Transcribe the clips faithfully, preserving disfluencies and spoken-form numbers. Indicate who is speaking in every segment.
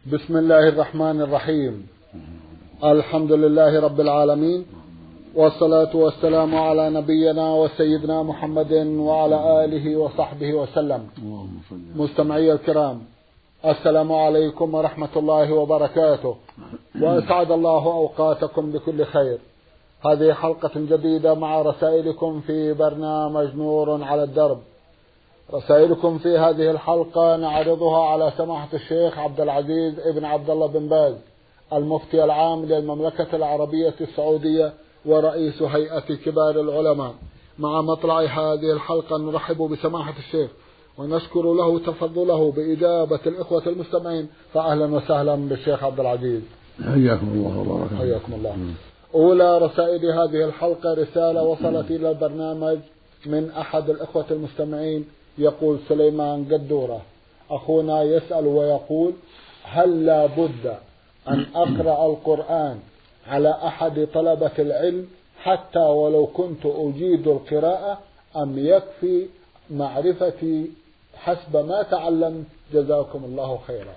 Speaker 1: بسم الله الرحمن الرحيم. الحمد لله رب العالمين، والصلاة والسلام على نبينا وسيدنا محمد وعلى آله وصحبه وسلم. مستمعي الكرام، السلام عليكم ورحمة الله وبركاته، وأسعد الله أوقاتكم بكل خير. هذه حلقة جديدة مع رسائلكم في برنامج نور على الدرب. رسائلكم في هذه الحلقة نعرضها على سماحة الشيخ عبد العزيز ابن عبد الله بن باز، المفتي العام للمملكة العربية السعودية ورئيس هيئة كبار العلماء. مع مطلع هذه الحلقة نرحب بسماحة الشيخ ونشكر له تفضله بإجابة الإخوة المستمعين، فأهلا وسهلا بالشيخ عبد العزيز.
Speaker 2: حياكم الله وبارك.
Speaker 1: حياكم الله. أولى رسائل هذه الحلقة رسالة وصلت إلى البرنامج من أحد الإخوة المستمعين، يقول سليمان قدورة: أخونا يسأل ويقول: هل لا بد أن أقرأ القرآن على أحد طلبة العلم حتى ولو كنت أجيد القراءة، أم يكفي معرفتي حسب ما تعلمت؟ جزاكم الله خيرا.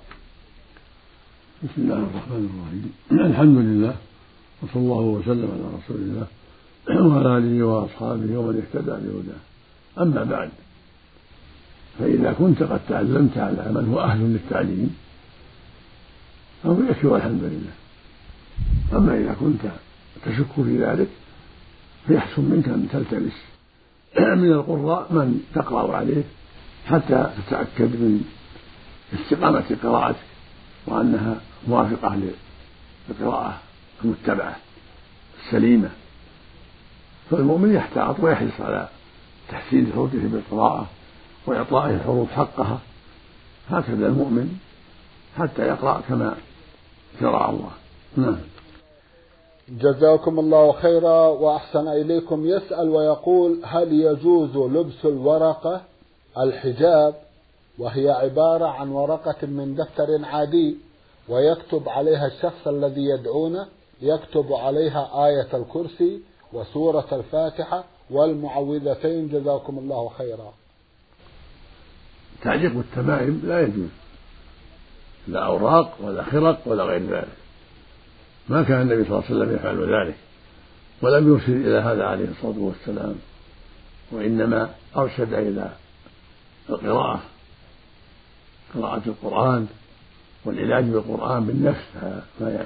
Speaker 2: بسم الله الرحمن الرحيم. الحمد لله، وصلى الله وسلم على رسول الله وعلى آله وأصحابه ومن اهتدى بهداه. أما بعد، فإذا كنت قد تعلمت على من هو أهل للتعليم فهو يكفي والحمد لله. أما إذا كنت تشك في ذلك فيحسن منك أن تلتمس من القراء من تقرأ عليه حتى تتأكد من استقامة قراءتك وأنها موافقة للقراءة المتبعة السليمة. فالمؤمن يحتاط ويحرص على تحسين صوته بالقراءة وإعطائه الحروف حقها، هكذا المؤمن حتى يقرأ كما شرع الله. نعم.
Speaker 1: جزاكم الله خيرا وأحسن إليكم. يسأل ويقول: هل يجوز لبس الورقة الحجاب وهي عبارة عن ورقة من دفتر عادي ويكتب عليها الشخص الذي يدعونه، يكتب عليها آية الكرسي وسورة الفاتحة والمعوذتين؟ جزاكم الله خيرا.
Speaker 2: تعليق التمائم لا يجوز، لا أوراق ولا خرق ولا غير ذلك. ما كان النبي صلى الله عليه وسلم يفعل ذلك، ولم يرشد إلى هذا عليه الصلاة والسلام، وإنما أرشد إلى القراءة، قراءة القرآن والعلاج بالقرآن بالنفس، ما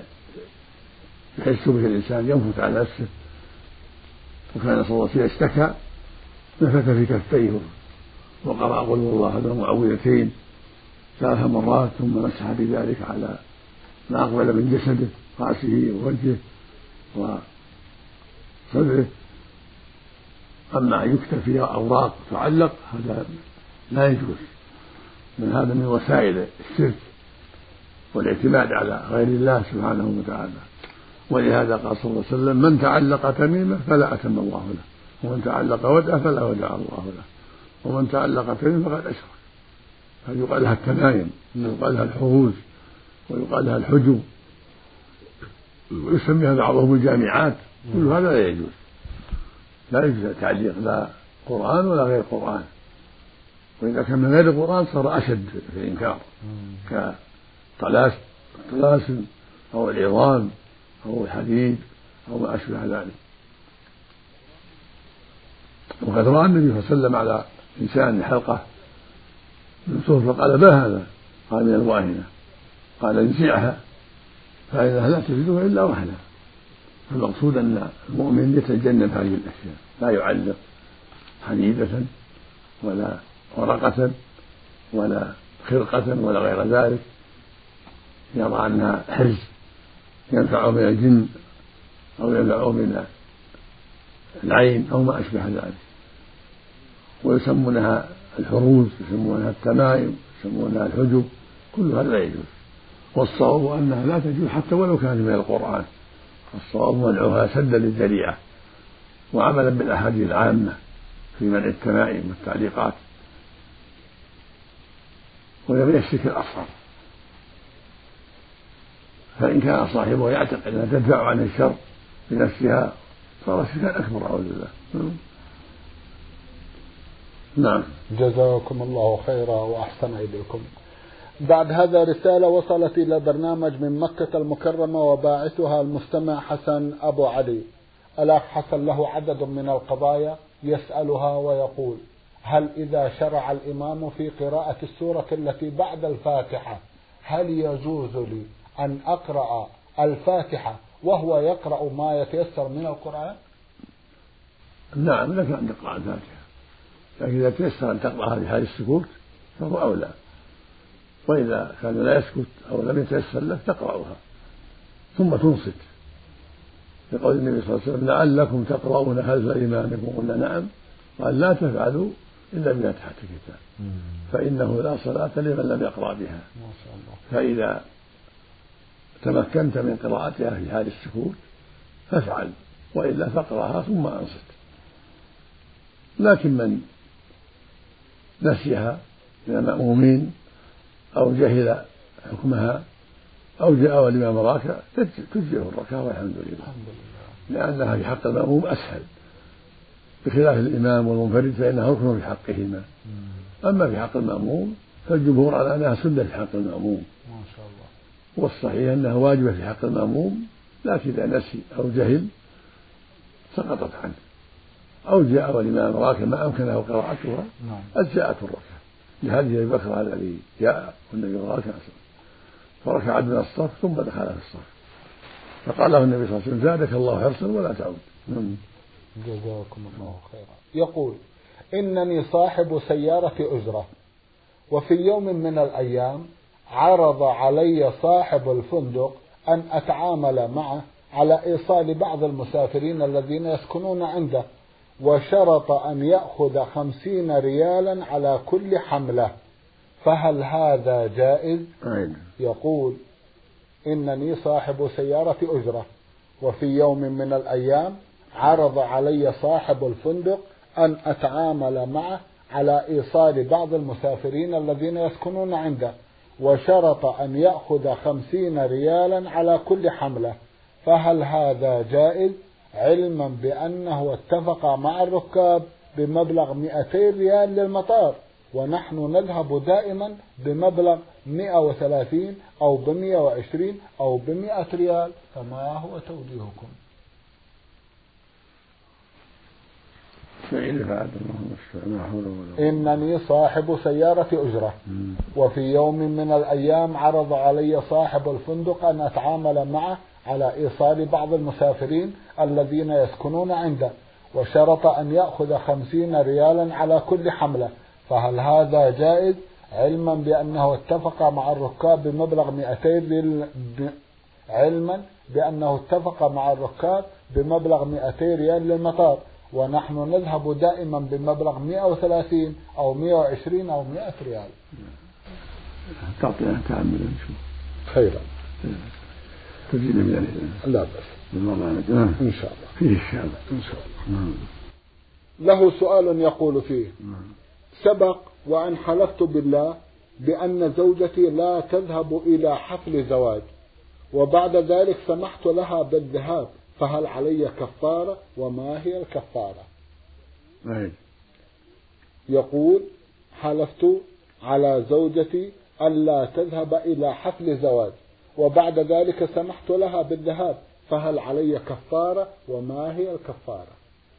Speaker 2: يحس به الإنسان ينفث على نفسه. وكان صلى الله عليه وسلم اشتكى نفث في كفيه وقرأ قل هو الله أحد المعوذتين ثلاث مرات، ثم مسح بذلك على ما أقبل من جسده، رأسه ووجهه وصدره. أما أن يكتب فيها أوراق تعلق هذا لا يجوز، من هذا من وسائل الشرك والاعتماد على غير الله سبحانه وتعالى. ولهذا قال صلى الله عليه وسلم: من تعلق تميمة فلا أتم الله له، ومن تعلق ودعة فلا ودع الله له، ومن تعلق تميمة فقد أشرك. فيقال لها التمايم، ويقال لها الحروز، ويقال لها الحجب، ويسميها بعضهم الجامعات. كل هذا لا يجوز، لا يجوز تعليق لا قرآن ولا غير قرآن. وإذا كان من غير القرآن صار أشد في الإنكار، كالطلاسم أو العظام أو الحديد أو ما أشبه ذلك. وقد رأى النبي صلى الله عليه وسلم على إنسان حلقة من صوف فقال: ما هذا؟ قال: من الواهنة. قال: انزعها فإنها لا تجدها إلا وهنا. المقصود أن المؤمن يتجنب هذه الأشياء، لا يعلق حديدة ولا ورقة ولا خرقة ولا غير ذلك، يرى أنها حرز ينفع من الجن أو ينفع من العين أو ما أشبه ذلك. ويسمونها الحروز، يسمونها التمائم، يسمونها الحجب، كل هذا لا يجوز. والصواب أنها لا تجوز حتى ولو كان من القرآن. الصواب منعها سدا للذريعة وعملا بالأحاديث العامة في منع التمائم والتعليقات. وهي الشرك الأصغر، فإن كان صاحبه يعتقد أنها تدفع عن الشر بنفسها صار شركا أكبر، أعوذ بالله.
Speaker 1: نعم. جزاكم الله خيرا وأحسن إليكم. بعد هذا رسالة وصلت إلى برنامج من مكة المكرمة وباعثها المستمع حسن أبو علي. الأخ حسن له عدد من القضايا يسألها ويقول: هل إذا شرع الإمام في قراءة السورة التي بعد الفاتحة هل يجوز لي أن أقرأ الفاتحة وهو يقرأ ما يتيسر من القرآن؟
Speaker 2: نعم، لك أن تقرأ الفاتحة، لكن إذا تيسر أن تقرأها بحال السكوت فهو أولى، وإذا كان لا يسكت أو لم يتيسر لك تقرأها ثم تنصت، لقول النبي صلى الله عليه وسلم: لعلكم تقرؤون خلف إمامكم. قلنا نعم، قال: لا تفعلوا إلا بفاتحة الكتاب فإنه لا صلاة لمن لم يقرأ بها. فإذا تمكنت من قراءتها في حال السكوت فافعل، وإلا فاقرأها ثم أنصت. لكن من نسيها من المأمومين أو جهل حكمها أو جاء والإمام راكع تجزئه الركعة والحمد لله، لأنها في حق المأموم أسهل، بخلاف الإمام والمنفرد فإنها ركن في حقهما. أما في حق المأموم فالجمهور على أنها سنة في حق المأموم، والصحيح أنها واجبة في حق المأموم، لكن إذا نسي أو جهل سقطت عنه أو جاء والإمام راكع ما أمكنه قراءتها أجزأته الركعة، لهذه أبي بكر الذي جاء والنبي راكع فركع من الصف ثم دخل في الصف، فقال له النبي صلى الله عليه وسلم: زادك الله حرصا ولا تعود.
Speaker 1: جزاكم الله خيرا. يقول: إنني صاحب سيارة أجرة، وفي يوم من الأيام عرض علي صاحب الفندق أن أتعامل معه على إيصال بعض المسافرين الذين يسكنون عنده، وشرط أن يأخذ خمسين ريالا على كل حملة، فهل هذا جائز؟ يقول: إنني صاحب سيارة أجرة، وفي يوم من الأيام عرض علي صاحب الفندق أن أتعامل معه على إيصال بعض المسافرين الذين يسكنون عنده، وشرط أن يأخذ خمسين ريالا على كل حملة، فهل هذا جائز؟ علما بأنه اتفق مع الركاب بمبلغ مئتين ريال للمطار، ونحن نذهب دائما بمبلغ مئة وثلاثين أو بمئة وعشرين أو بمئة ريال، فما هو توجيهكم؟ إنني صاحب سيارة أجرة، وفي يوم من الأيام عرض علي صاحب الفندق أن أتعامل معه على إيصال بعض المسافرين الذين يسكنون عنده، وشرط أن يأخذ خمسين ريالا على كل حملة، فهل هذا جائز؟ علما بأنه اتفق مع الركاب بمبلغ مئتين علما بأنه اتفق مع الركاب بمبلغ مئتين ريال للمطار، ونحن نذهب دائما بمبلغ مئة وثلاثين أو مئة وعشرين أو مئة ريال.
Speaker 2: تعطينا تعمل نشوف
Speaker 1: خيرا
Speaker 2: تزيد من
Speaker 1: لا بس
Speaker 2: إن شاء الله فيه الشهادة
Speaker 1: إن شاء الله. له سؤال يقول فيه: سبق وأن حلفت بالله بأن زوجتي لا تذهب إلى حفل زواج، وبعد ذلك سمحت لها بالذهاب، فهل علي كفارة وما هي الكفارة؟
Speaker 2: أي.
Speaker 1: يقول: حلفت على زوجتي ألا تذهب إلى حفل زواج، وبعد ذلك سمحت لها بالذهاب، فهل علي كفارة وما هي الكفارة؟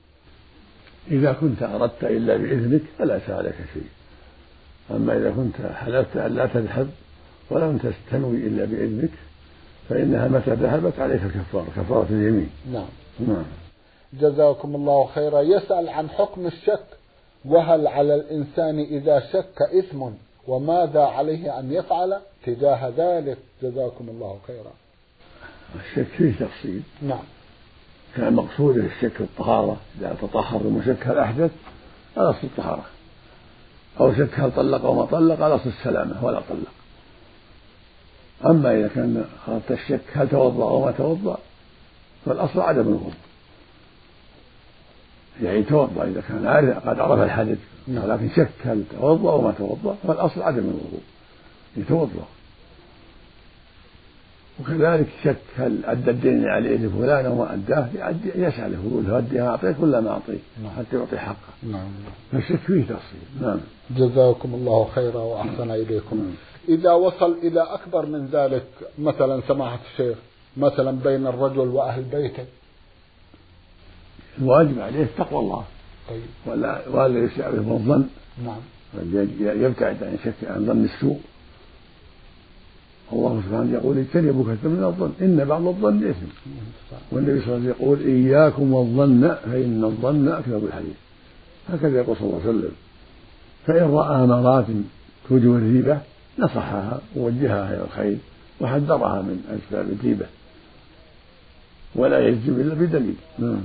Speaker 2: إذا كنت أردت إلا بإذنك فلا عليك شيء، أما إذا كنت حلفت أن لا تذهب ولم تستنوي إلا بإذنك فإنها متى ذهبت عليك كفارة كفارة اليمين.
Speaker 1: نعم.
Speaker 2: نعم.
Speaker 1: جزاكم الله خيرا. يسأل عن حكم الشك، وهل على الإنسان إذا شك إثم وماذا عليه أن يفعل تجاه ذلك؟ جزاكم الله خيرا.
Speaker 2: الشك فيه تفصيل.
Speaker 1: نعم.
Speaker 2: كان مقصود الشك الطهارة، إذا تطهر وشك هل أحدث على أصل الطهارة، أو شك هل طلق أو ما طلق على أصل السلامة ولا طلق. أما إذا كان أردت الشك هل توضأ أو ما توضأ فالأصل عدم الوضوء، يعني توضأ إذا كان عارف قد عرف الحدث، ولكن شك هل توضأ أو ما توضأ فالأصل عدم الوضوء، يتوضأ. وكذلك شك هل أدى الدين عليه لفلان أو ما أداه يسأله يقول هدي أعطيك ولا ما أعطيك حتى يعطي حقه.
Speaker 1: نعم.
Speaker 2: فالشك فيه تفصيل. نعم.
Speaker 1: جزاكم الله خيرا وأحسن إليكم.
Speaker 2: نعم.
Speaker 1: إذا وصل إلى أكبر من ذلك مثلا سماحة الشيخ مثلا بين الرجل وأهل بيته،
Speaker 2: الواجب عليه تقوى الله.
Speaker 1: طيب.
Speaker 2: ولا ولا يسعى به الظن.
Speaker 1: نعم.
Speaker 2: يبتعد عن شك عن ظن السوء. الله سبحانه يقول اجتنبوا كثيرا من الظن إن بعض الظن إثم. والنبي صلى الله عليه وسلم يقول إياكم والظن فإن الظن أكذب الحديث. هكذا يقول صلى الله عليه وسلم. فإن رأى أمارات توجب الريبة نصحها ووجهها إلى الخير وحذرها من أسباب الريبة ولا يجزم إلا بدليل.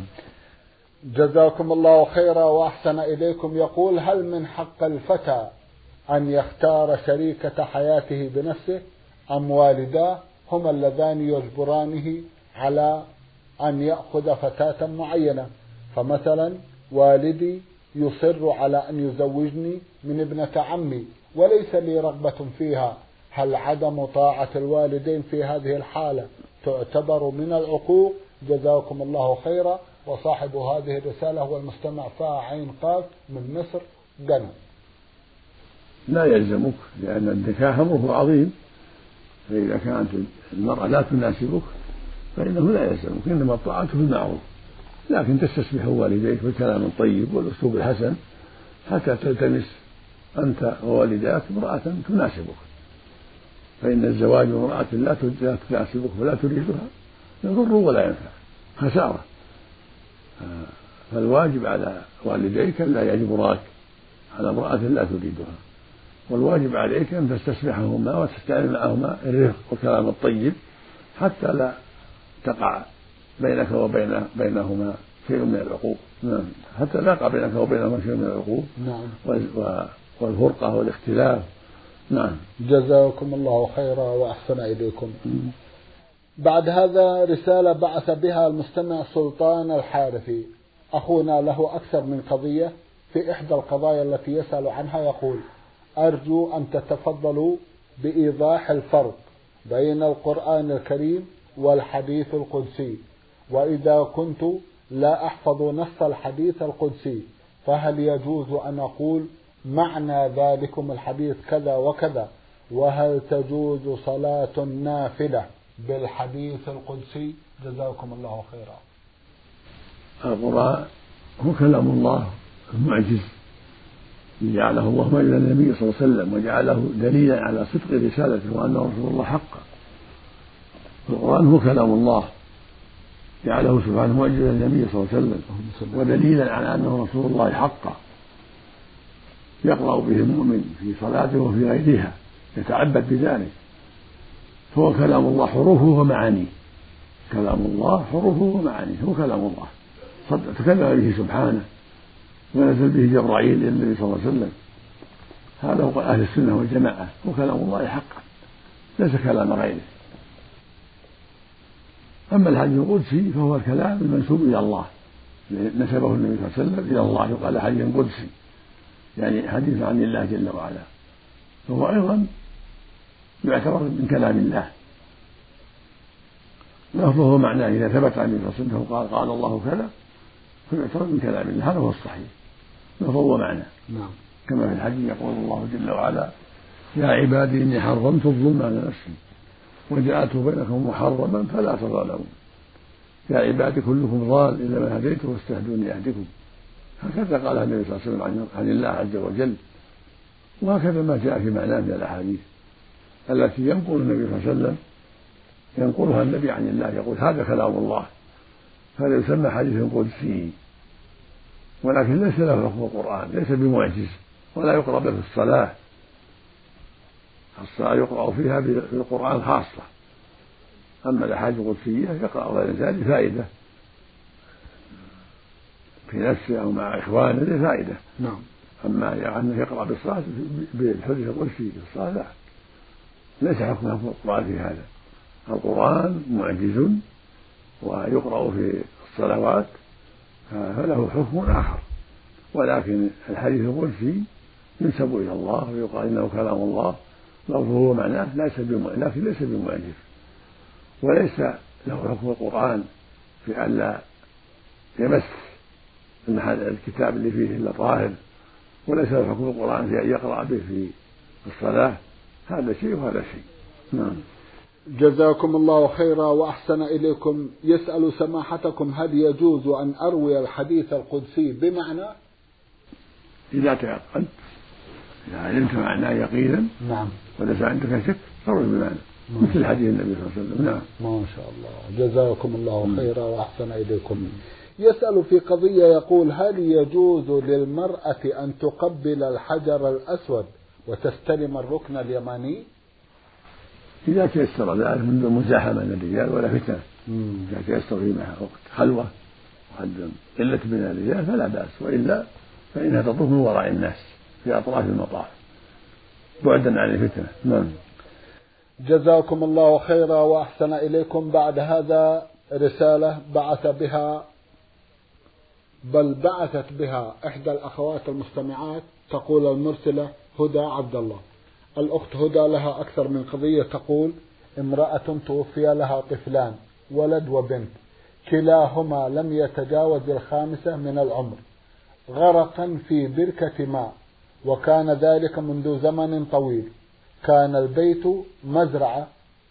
Speaker 1: جزاكم الله خيرا وأحسن إليكم. يقول هل من حق الفتى أن يختار شريكة حياته بنفسه أم والداه هما اللذان يجبرانه على أن يأخذ فتاة معينة؟ فمثلا والدي يصر على أن يزوجني من ابنة عمي وليس لي رغبة فيها، هل عدم طاعة الوالدين في هذه الحالة تعتبر من العقوق؟ جزاكم الله خيرا. وصاحب هذه الرسالة هو المستمع فا عين قاف من مصر جنة.
Speaker 2: لا يلزمك لأن النكاح أمره عظيم، فإذا كانت المرأة لا تناسبك فإنه لا يلزمك، إنما الطاعة في المعروف، لكن تستسمح والديك بالكلام الطيب والأسلوب الحسن حتى تلتمس أنت ووالداك امرأة تناسبك، فإن الزواج بامرأة لا تناسبك ولا تريدها يضر ولا ينفع خسارة. فالواجب على والديك أن لا يجبراك على امرأة لا تريدها، والواجب عليك أن تستسمحهما وتستعمل معهما الرفق والكلام الطيب حتى لا تقع بينك وبين بينهما شيء من العقوق. نعم. حتى لا يقع بينك وبينهما شيء من العقوق.
Speaker 1: نعم.
Speaker 2: والفرقة والاختلاف. نعم.
Speaker 1: جزاكم الله خيرا وأحسن إليكم. بعد هذا رسالة بعث بها المستمع سلطان الحارثي، أخونا له أكثر من قضية، في إحدى القضايا التي يسأل عنها يقول: أرجو أن تتفضلوا بإيضاح الفرق بين القرآن الكريم والحديث القدسي، وإذا كنت لا أحفظ نص الحديث القدسي فهل يجوز أن أقول معنى ذلكم الحديث كذا وكذا؟ وهل تجوز صلاة نافلة بالحديث القدسي؟ جزاكم الله خيرا.
Speaker 2: القرآن هو كلام الله المعجز جعله الله إلى النبي صلى الله عليه وسلم وجعله دليلا على صدق رسالته وأنه رسول الله حقا. القرآن هو كلام الله جعله سبحانه معجزا للنبي صلى الله عليه وسلم ودليلا على أنه رسول الله حقا يقرأ به المؤمن في صلاته وفي غيرها يتعبد بذلك. فهو كلام الله حروفه ومعانيه، كلام الله حروفه ومعانيه، هو كلام الله تكلم به سبحانه ونزل به جبرائيل إلى النبي صلى الله عليه وسلم. هذا هو أهل السنة والجماعة، هو كلام الله حقا ليس كلام غيره. أما الحديث القدسي فهو الكلام المنسوب إلى الله، نسبه النبي صلى الله عليه وسلم إلى الله يقال حديث قدسي، يعني حديث عن الله جل وعلا، فهو أيضا يعتبر من كلام الله. لفظه معناه إذا ثبت عن النبي صلى الله عليه وسلم قال قال الله كذا فيعتبر من كلام الله، هذا هو الصحيح لفظه ومعناه.
Speaker 1: نعم.
Speaker 2: كما في الحديث يقول الله جل وعلا: يا عبادي إني حرمت الظلم على نفسي وجعلته بينكم محرما فلا تظالموا، يا عبادي كلكم ضال إلا من هديته واستهدوني أهدكم. هكذا قال النبي صلى الله عليه وسلم عن الله عز وجل، وهكذا ما جاء في معناه من الأحاديث التي ينقل النبي صلى الله عليه وسلم ينقلها النبي عن الله، يقول هذا كلام الله، هذا يسمى حديث قدسي، ولكن ليس له لفظ القرآن، ليس بمعجز ولا يقرأ به في الصلاة. الصلاة يقرأ فيها بالقرآن خاصة، أما الأحاديث القدسية يقرأ غير ذلك فائدة في نفسه أو مع إخوانه لفائدة.
Speaker 1: نعم.
Speaker 2: أما يعني يقرأ بالصلاة بالحديث القدسي في الصلاة لا، ليس حكمه في القرآن في هذا. القرآن معجز ويقرأ في الصلوات فله حكم آخر، ولكن الحديث القدسي ينسب إلى الله ويقال إنه كلام الله لفظه ومعناه ليس لكن ليس بمعجز، وليس له حكم القرآن في أن لا يمس الكتاب اللي فيه إلا طاهر، وليس له حكم القرآن في أن يقرأ به في الصلاة. هذا شيء وهذا شيء. نعم.
Speaker 1: جزاكم الله خيرا وأحسن إليكم. يسأل سماحتكم هل يجوز أن أروي الحديث القدسي بمعنى؟
Speaker 2: إذا تيقنت، إذا علمت معناه يقينا،
Speaker 1: نعم،
Speaker 2: وليس عندك شك فروي بمعنى، مثل حديث النبي صلى الله عليه وسلم. نعم.
Speaker 1: ما شاء الله. جزاكم الله خيرا وأحسن إليكم. يسأل في قضية يقول هل يجوز للمرأة أن تقبل الحجر الأسود وتستلم الركن اليماني؟
Speaker 2: إذا تيسر ذلك من دون مزاحمة من الرجال ولا فتنة، إذا تيسر في وقت خلوة وعدم قلة من الرجال فلا بأس، وإلا فإنها تطوف من وراء الناس في أطراف المطاف بعدا عن الفتنة. نعم.
Speaker 1: جزاكم الله خيرا وأحسن إليكم. بعد هذا رسالة بعث بها بل بعثت بها إحدى الأخوات المستمعات، تقول المرسلة هدى عبد الله. الأخت هدى لها أكثر من قضية. تقول امرأة توفي لها طفلان ولد وبنت، كلاهما لم يتجاوز الخامسة من العمر، غرقا في بركة ماء، وكان ذلك منذ زمن طويل. كان البيت مزرعة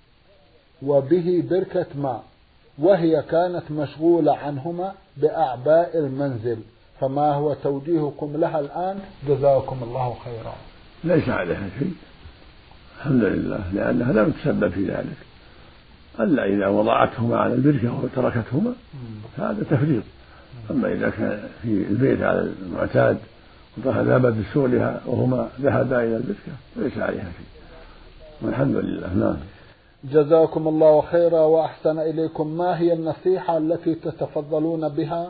Speaker 1: وبه بركة ماء، وهي كانت مشغولة عنهما بأعباء المنزل، فما هو توجيهكم لها الآن؟ جزاكم الله خيرا.
Speaker 2: ليس عليها شيء الحمد لله، لأنها لم تسبب في ذلك. ألا إذا وضعتهما على البركة وتركتهما هذا تفريط. أما إذا كان في البيت على المعتاد وذهبت بسولها وهما ذهبا إلى البركة ليس عليها شيء والحمد لله. نعم.
Speaker 1: جزاكم الله خيرا وأحسن إليكم. ما هي النصيحة التي تتفضلون بها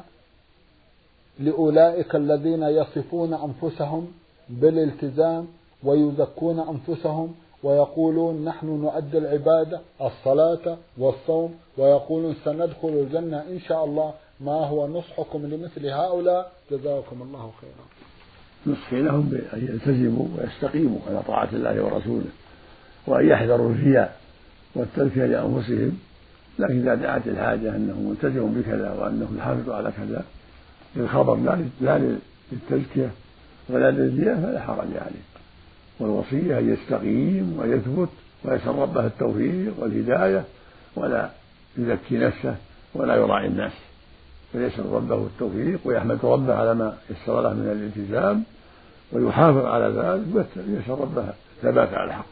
Speaker 1: لأولئك الذين يصفون أنفسهم بالالتزام ويزكون أنفسهم ويقولون نحن نؤدي العبادة الصلاة والصوم ويقولون سندخل الجنة إن شاء الله؟ ما هو نصحكم لمثل هؤلاء؟ جزاكم الله خيرا.
Speaker 2: نصحي لهم بأن يلتزموا ويستقيموا على طاعة الله ورسوله، وأن يحذروا الرياء والتزكية لأنفسهم، لكن إذا دعت الحاجة أنه ملتزم بكذا وأنه يحافظ على كذا للخبر لا للتزكية ولا للرياء فلا حرج عليه. والوصية أن يستقيم ويثبت ويسأل ربه التوفيق والهداية، ولا يزكي نفسه ولا يراعي الناس، فيسأل ربه التوفيق ويحمد ربه على ما يسر له من الالتزام ويحافظ على ذلك ويسأل ربه ثبات على الحق.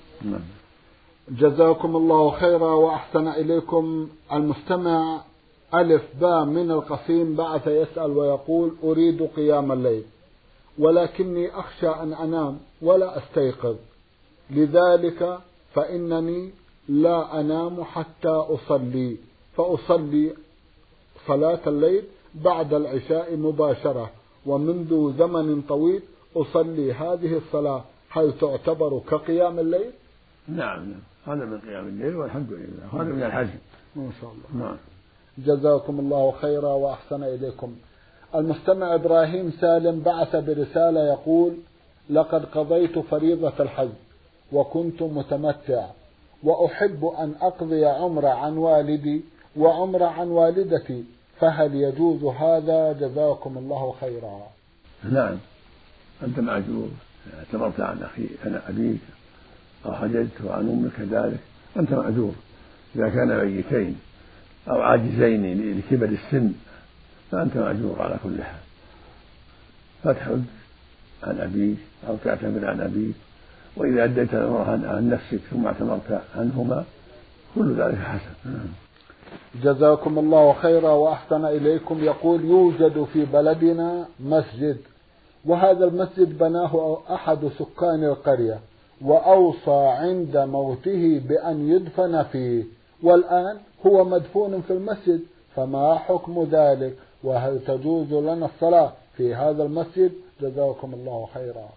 Speaker 1: جزاكم الله خيرا وأحسن إليكم. المستمع ألف باء من القصيم بعث يسأل ويقول أريد قيام الليل ولكني أخشى أن أنام ولا أستيقظ، لذلك فإنني لا أنام حتى أصلي، فأصلي صلاة الليل بعد العشاء مباشرة، ومنذ زمن طويل أصلي هذه الصلاة، هل تعتبر كقيام الليل؟
Speaker 2: نعم، هذا من قيام الليل والحمد لله، هذا من الحزم
Speaker 1: ما شاء الله.
Speaker 2: نعم.
Speaker 1: جزاكم الله خيرا وأحسن إليكم. المستمع إبراهيم سالم بعث برسالة يقول لقد قضيت فريضة الحج وكنت متمتع، وأحب أن أقضي عمرة عن والدي وعمرة عن والدتي، فهل يجوز هذا؟ جزاكم الله خيرا.
Speaker 2: نعم، أنت معذور، اعتبرت عن أخي أنا أبيك أو حججت عن أمك كذلك أنت معذور إذا كان ميتين أو عاجزين لكبر السن، فأنت معذور على كل حال، فتحج عن أبيك أو تعتمر عن أبيك، وإذا أديت الأمر عن نفسك ثم اعتمرت عنهما كل ذلك حسن.
Speaker 1: جزاكم الله خيرا وأحسن إليكم. يقول يوجد في بلدنا مسجد، وهذا المسجد بناه أحد سكان القرية وأوصى عند موته بأن يدفن فيه، والآن هو مدفون في المسجد، فما حكم ذلك؟ وهل تجوز لنا الصلاة في هذا المسجد؟ جزاكم الله خيرا.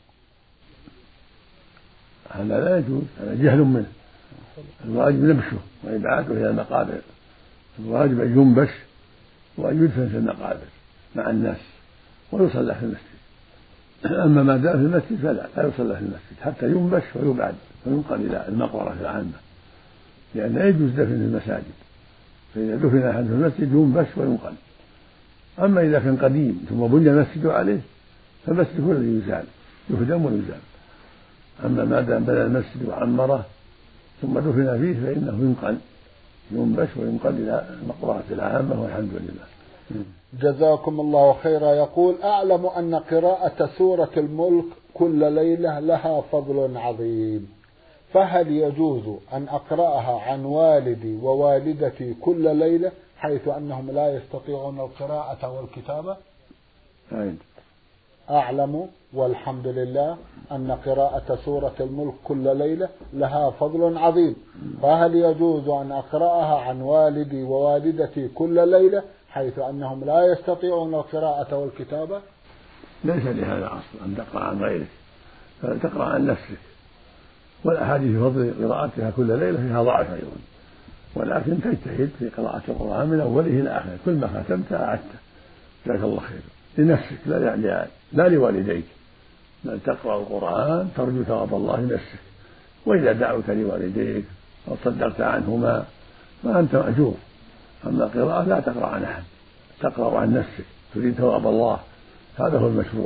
Speaker 2: هذا لا يجوز، هذا جهل منه، الواجب نبشه وإبعاده إلى المقابر، الواجب أن ينبش وأن يدفن في المقابر مع الناس ويصلى في المسجد. أما ما دام في المسجد فلا لا يصلى في المسجد حتى ينبش ويبعد وينقل إلى المقبرة العامة. لأن لا يجوز دفن في المساجد، فإذا دفن أحد في المسجد ينبش وينقل. أما إذا كان قديم ثم بني المسجد عليه فالمسجد هو الذي يزال، يهدم ويزال. أما ما دام بنى المسجد وعمره ثم دفن فيه فإنه ينقل، ينبش وينقل إلى المقبرة العامة، والحمد لله.
Speaker 1: جزاكم الله خيرا. يقول: أعلم أن قراءة سورة الملك كل ليلة لها فضل عظيم، فهل يجوز أن أقرأها عن والدي ووالدتي كل ليلة حيث أنهم لا يستطيعون القراءة والكتابة؟
Speaker 2: أين.
Speaker 1: أعلم والحمد لله أن قراءة سورة الملك كل ليلة لها فضل عظيم، فهل يجوز أن أقرأها عن والدي ووالدتي كل ليلة حيث أنهم لا يستطيعون القراءة والكتابة؟
Speaker 2: ليس لهذا أصل أن تقرأ عن غيرك، فتقرأ عن نفسك، والأحاديث في فضل قراءتها كل ليلة فيها ضعف أيضا، ولكن تجتهد في قراءة القرآن من أوله إلى آخره، كل ما ختمت أعدته جزاك الله خير لنفسك لا يعني لا لوالديك، بل تقرأ القرآن ترجو ثواب الله لنفسك، وإذا دعوك لوالديك أو صدقت عنهما فأنت مأجور. أما القراءة لا تقرأ عن أحد، تقرأ عن نفسك تريد ثواب الله، هذا هو المشروع.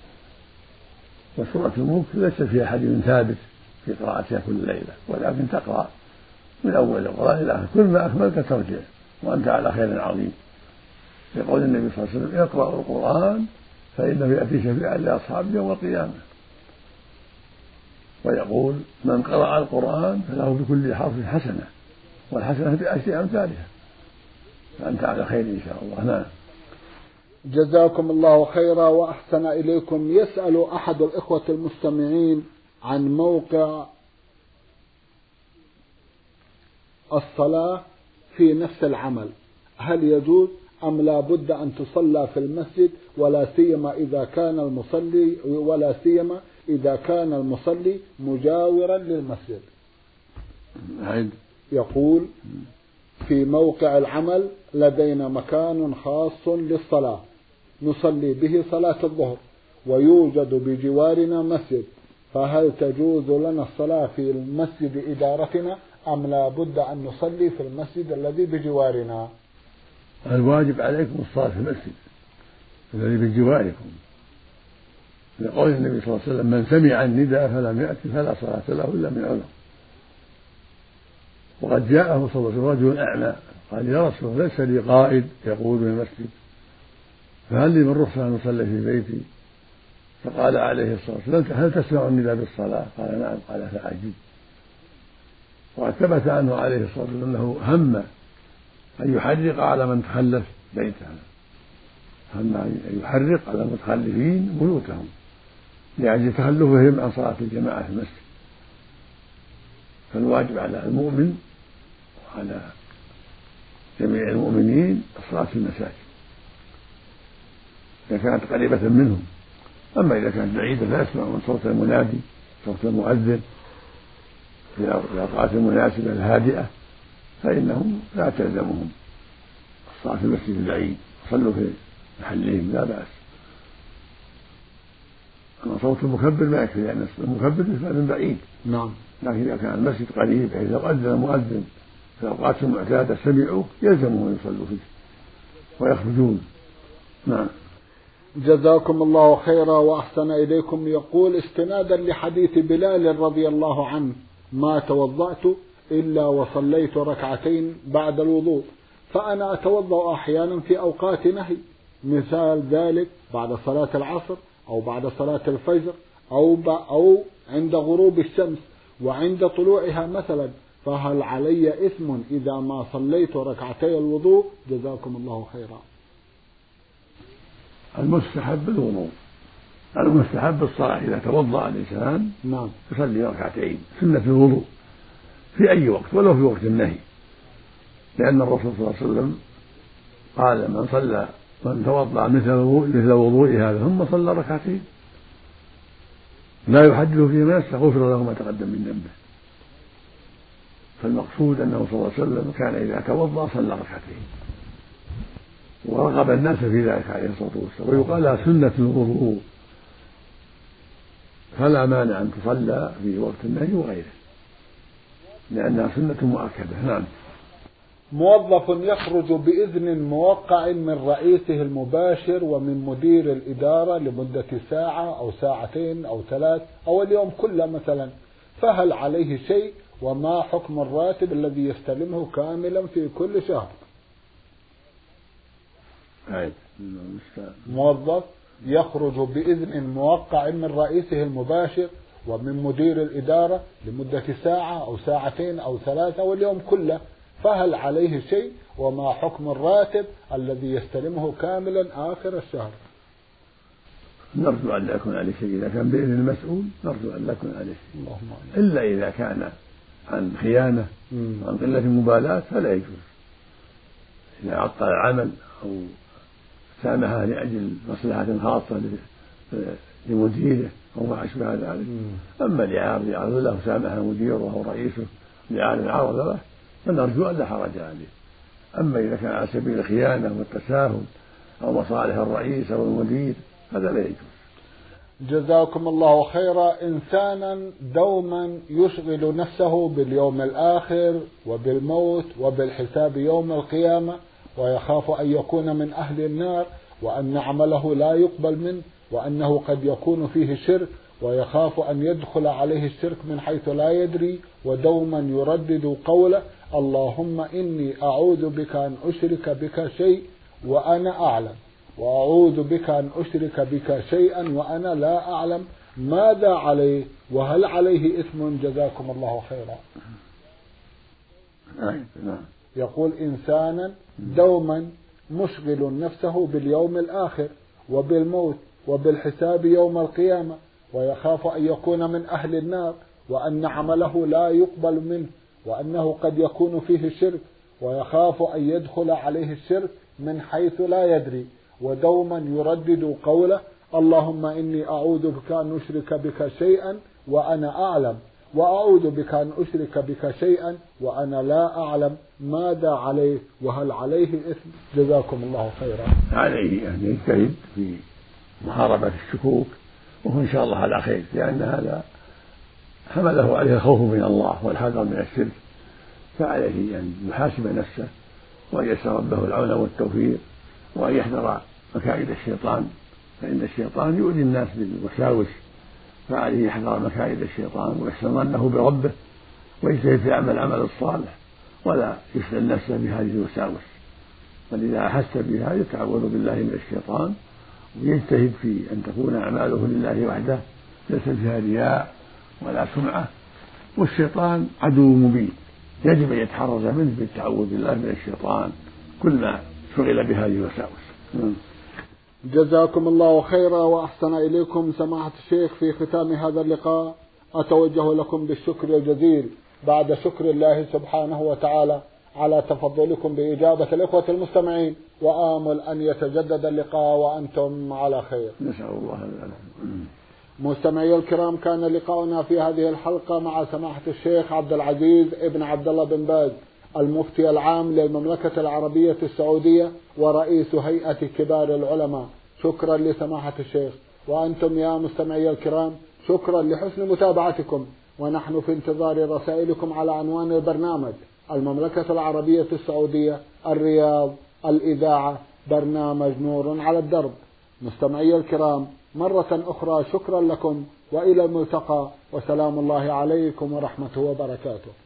Speaker 2: وسورة الملك ليس فيها حديث ثابت في قراءتها كل ليلة، ولكن تقرأ من أول القرآن إلى آخره، كل ما أكملت ترجع وأنت على خير عظيم. يقول النبي صلى الله عليه وسلم: اقرأوا القرآن فإنه يأتي شفيعا لأصحابه يوم القيامة. ويقول: من قرأ القرآن فله بكل حرف حسنة، والحسنة بعشر أمثالها، فأنت على خير إن شاء الله. نعم.
Speaker 1: جزاكم الله خيرا وأحسن إليكم. يسأل أحد الإخوة المستمعين عن موقع الصلاة في نفس العمل، هل يجوز أم لا بد أن تصلى في المسجد، ولا سيما إذا كان المصلي ولا سيما إذا كان المصلي مجاورا للمسجد؟ يقول: في موقع العمل لدينا مكان خاص للصلاة نصلي به صلاة الظهر، ويوجد بجوارنا مسجد، فهل تجوز لنا الصلاة في المسجد إدارتنا أم لا بد أن نصلي في المسجد الذي بجوارنا؟
Speaker 2: الواجب عليكم الصلاة في المسجد الذي بجواركم، لقول النبي صلى الله عليه وسلم: من سمع النداء فلم يأتي فلا صلاة له إلا من عذر. وقد جاءه صلى الله عليه وسلم رجل أعمى قال: يا رسول الله ليس لي قائد يقود من المسجد، فهل لي من رخصة أن أصلي في بيتي؟ فقال عليه الصلاة والسلام: هل تسمع النداء بالصلاة؟ قال: نعم. قال: فأجب. وقد ثبت عنه عليه الصلاة والسلام أنه هم أن يحرق على من تخلف بيته، هم أن يحرق على المتخلفين بيوتهم لأجل تخلفهم عن صلاة الجماعة في المسجد. فالواجب على المؤمن وعلى جميع المؤمنين الصلاة في المساجد إذا كانت قريبة منهم. أما إذا كانت بعيدة لا يسمع من صوت المنادي صوت المؤذن في الأوقات المناسبة الهادئة فإنهم لا تلزمهم الصلاة في المسجد البعيد، صلوا في محلهم لا بأس. أما صوت المكبر ما يكفي، لأن المكبر يسمع من بعيد.
Speaker 1: نعم.
Speaker 2: لكن إذا كان المسجد قريب بحيث لو أذن المؤذن في الأوقات المعتادة سمعوا يلزمهم أن يصلوا فيه ويخرجون. نعم.
Speaker 1: جزاكم الله خيرا وأحسن إليكم. يقول: استنادا لحديث بلال رضي الله عنه: ما توضأت إلا وصليت ركعتين بعد الوضوء، فأنا أتوضأ أحيانا في أوقات نهي، مثال ذلك بعد صلاة العصر أو بعد صلاة الفجر أو, أو عند غروب الشمس وعند طلوعها مثلا، فهل علي إثم إذا ما صليت ركعتي الوضوء؟ جزاكم الله خيرا.
Speaker 2: المستحب الوضوء، المستحب الصلاة إذا توضأ الإنسان
Speaker 1: نعم
Speaker 2: يصلي ركعتين سنة الوضوء في أي وقت ولو في وقت النهي، لأن الرسول صلى الله عليه وسلم قال: من صلى من توضأ مثل مثل وضوء هذا ثم صلى ركعتين لا يحدث فيهما نفسه غفر له ما تقدم من ذنبه. فالمقصود أنه صلى الله عليه وسلم كان إذا توضأ صلى ركعتين، ورغب الناس في ذلك عليه الصلاة والسلام، ويقال لها سنة الوضوء، فلا مانع أن تصلى في وقت النهي وغيره. لأنها سنة مؤكدة. نعم.
Speaker 1: موظف يخرج بإذن موقع من رئيسه المباشر ومن مدير الإدارة لمدة ساعة أو ساعتين أو ثلاث أو اليوم كله مثلا، فهل عليه شيء؟ وما حكم الراتب الذي يستلمه كاملا في كل شهر؟ موظف يخرج بإذن موقع من رئيسه المباشر ومن مدير الإدارة لمدة ساعة أو ساعتين أو ثلاثة واليوم كله، فهل عليه شيء؟ وما حكم الراتب الذي يستلمه كاملا آخر الشهر؟
Speaker 2: نرجو أن لا يكون عليه شيء. إذا كان بإذن المسؤول نرجو أن لا يكون عليه شيء، إلا إذا كان عن خيانة وعن قلة مبالاة فلا يجوز. إذا عطل العمل أو سامحه لأجل مصلحة خاصة لمديره أو ما أشبه ذلك. أما لعارض يعرض له سامحه مديره أو رئيسه لعارض عرض له فنرجو أن لا حرج عليه. أما إذا كان على سبيل الخيانة والتساهل أو مصالح الرئيس أو المدير هذا لا يجوز.
Speaker 1: جزاكم الله خيرا. إنسانا دوما يشغل نفسه باليوم الآخر وبالموت وبالحساب يوم القيامة، ويخاف أن يكون من أهل النار، وأن عمله لا يقبل منه، وأنه قد يكون فيه شرك، ويخاف أن يدخل عليه الشرك من حيث لا يدري، ودوما يردد قوله: اللهم إني أعوذ بك أن أشرك بك شيء وأنا أعلم، وأعوذ بك أن أشرك بك شيئا وأنا لا أعلم، ماذا عليه؟ وهل عليه إثم؟ جزاكم الله خيرا. يقول: إنسانا دوما مشغل نفسه باليوم الآخر وبالموت وبالحساب يوم القيامة، ويخاف أن يكون من أهل النار، وأن عمله لا يقبل منه، وأنه قد يكون فيه شرك، ويخاف أن يدخل عليه الشرك من حيث لا يدري، ودوما يردد قوله: اللهم إني أعوذ بك أن أشرك بك شيئا وأنا أعلم، وأعوذ بك أن أشرك بك شيئا وأنا لا أعلم، ماذا عليه؟ وهل عليه إثم؟ جزاكم الله خيرا.
Speaker 2: عليه أن يجتهد في محاربة الشكوك، وهو إن شاء الله على خير، لأن هذا حمله عليه الخوف من الله والحذر من الشرك، فعليه أن يحاسب نفسه وأن يسأل ربه العون والتوفيق، وأن يحذر مكائد الشيطان، فإن الشيطان يؤذي الناس بالوساوس، فعليه يحذر مكائد الشيطان ويحسن ظنه بربه، ويجتهد في عمل العمل الصالح ولا يشغل نفسه بهذه الوساوس. فإذا أحس بها يتعوذ بالله من الشيطان، ويجتهد في أن تكون أعماله لله وحده ليس فيها رياء ولا سمعة. والشيطان عدو مبين يجب أن يتحرز منه بالتعوذ بالله من الشيطان كل ما شغل بهذه الوساوس.
Speaker 1: جزاكم الله خيرا وأحسن إليكم سماحة الشيخ. في ختام هذا اللقاء أتوجه لكم بالشكر الجزيل بعد شكر الله سبحانه وتعالى على تفضلكم بإجابة الإخوة المستمعين، وآمل أن يتجدد اللقاء وأنتم على خير.
Speaker 2: نسأل الله العافية.
Speaker 1: مستمعي الكرام، كان لقاؤنا في هذه الحلقة مع سماحة الشيخ عبد العزيز ابن عبد الله بن باز، المفتي العام للمملكة العربية السعودية ورئيس هيئة كبار العلماء. شكرا لسماحة الشيخ. وأنتم يا مستمعي الكرام شكرا لحسن متابعتكم، ونحن في انتظار رسائلكم على عنوان البرنامج: المملكة العربية السعودية، الرياض، الإذاعة، برنامج نور على الدرب. مستمعي الكرام، مرة أخرى شكرا لكم، وإلى الملتقى، وسلام الله عليكم ورحمته وبركاته.